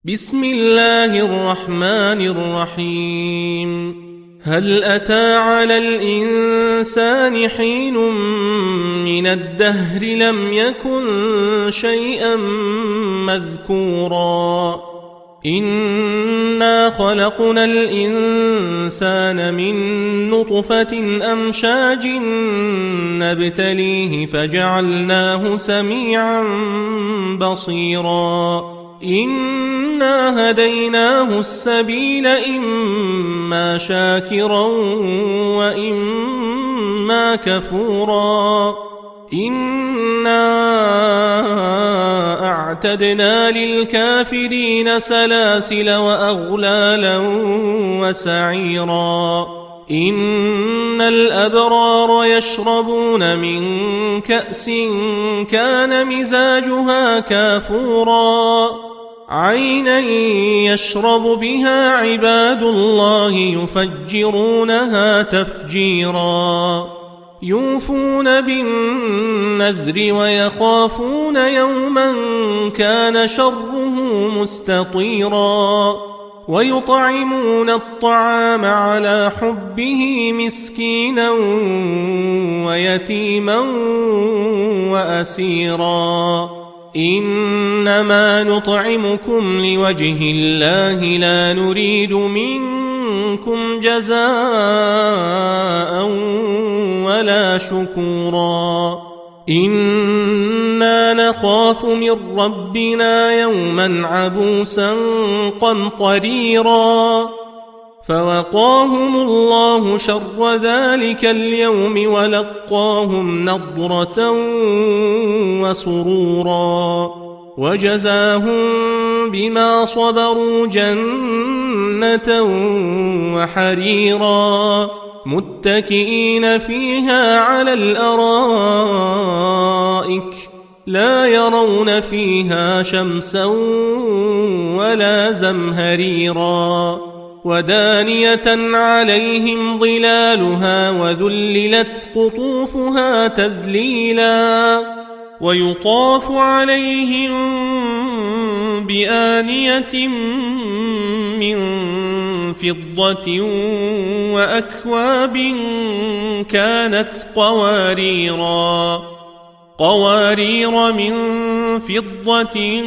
بسم الله الرحمن الرحيم. هل أتى على الإنسان حين من الدهر لم يكن شيئا مذكورا إنا خلقنا الإنسان من نطفة أمشاج نبتليه فجعلناه سميعا بصيرا إنا هديناه السبيل إما شاكرا وإما كفورا إنا أعتدنا للكافرين سلاسل وأغلالا وسعيرا إن الأبرار يشربون من كأس كان مزاجها كافورا عينا يشرب بها عباد الله يفجرونها تفجيرا يوفون بالنذر ويخافون يوما كان شره مستطيرا ويطعمون الطعام على حبه مسكينا ويتيما وأسيرا إنما نطعمكم لوجه الله لا نريد منكم جزاء ولا شكورا إنا نخاف من ربنا يوما عبوسا قمطريرا فوقاهم الله شر ذلك اليوم ولقاهم نضرة وسرورا وجزاهم بما صبروا جنة وحريرا متكئين فيها على الأرائك لا يرون فيها شمسا ولا زمهريرا ودانية عليهم ظلالها وذللت قطوفها تذليلا ويطاف عليهم بآنية من فضة وأكواب كانت قوارير من فضة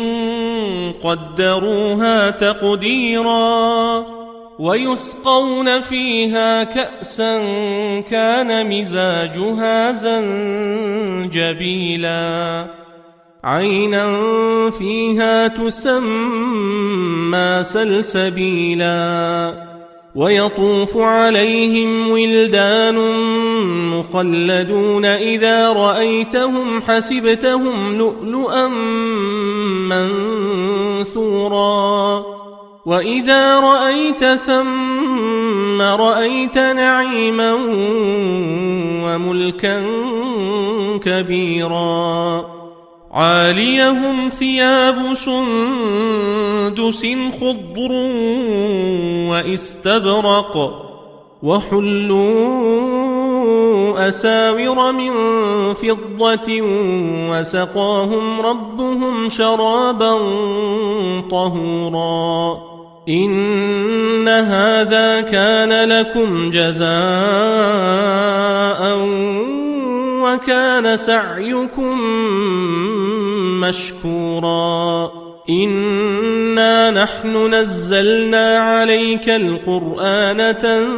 قدروها تقديرا ويسقون فيها كأسا كان مزاجها زنجبيلا عينا فيها تسمى سلسبيلا ويطوف عليهم ولدان مخلدون إذا رأيتهم حسبتهم لؤلؤا منثورا وإذا رأيت ثم رأيت نعيما وملكا كبيرا عاليهم ثياب سندس خضر واستبرق وحلوا أساور من فضة وسقاهم ربهم شرابا طهورا إن هذا كان لكم جزاء وكان سعيكم مشكورا إنا نحن نزلنا عليك القرآن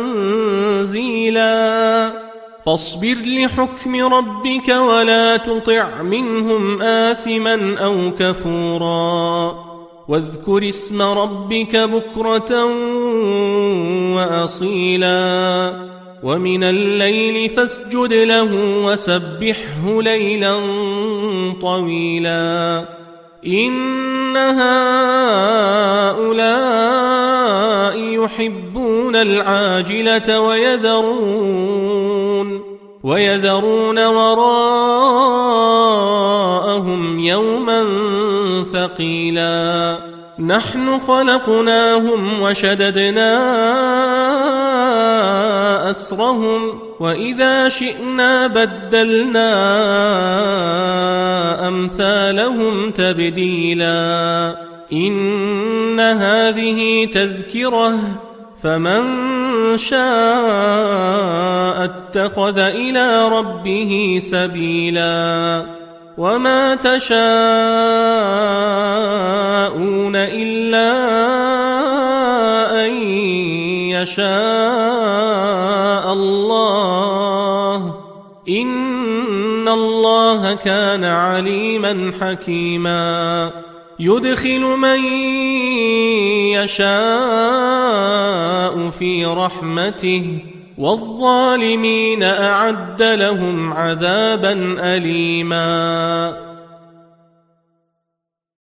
تنزيلا فاصبر لحكم ربك ولا تطع منهم آثما أو كفورا واذكر اسم ربك بكرة وأصيلا ومن الليل فاسجد له وسبحه ليلا طويلا إن هؤلاء يحبون العاجلة ويذرون وراءهم يوما ثقيلا نحن خلقناهم وشددنا أسرهم وإذا شئنا بدلنا أمثالهم تبديلا إن هذه تذكرة فمن شاء اتخذ إلى ربه سبيلا وما تشاءون إلا أن يشاء الله إن الله كان عليما حكيما يدخل من يشاء في رحمته والظالمين أعد لهم عذابا أليما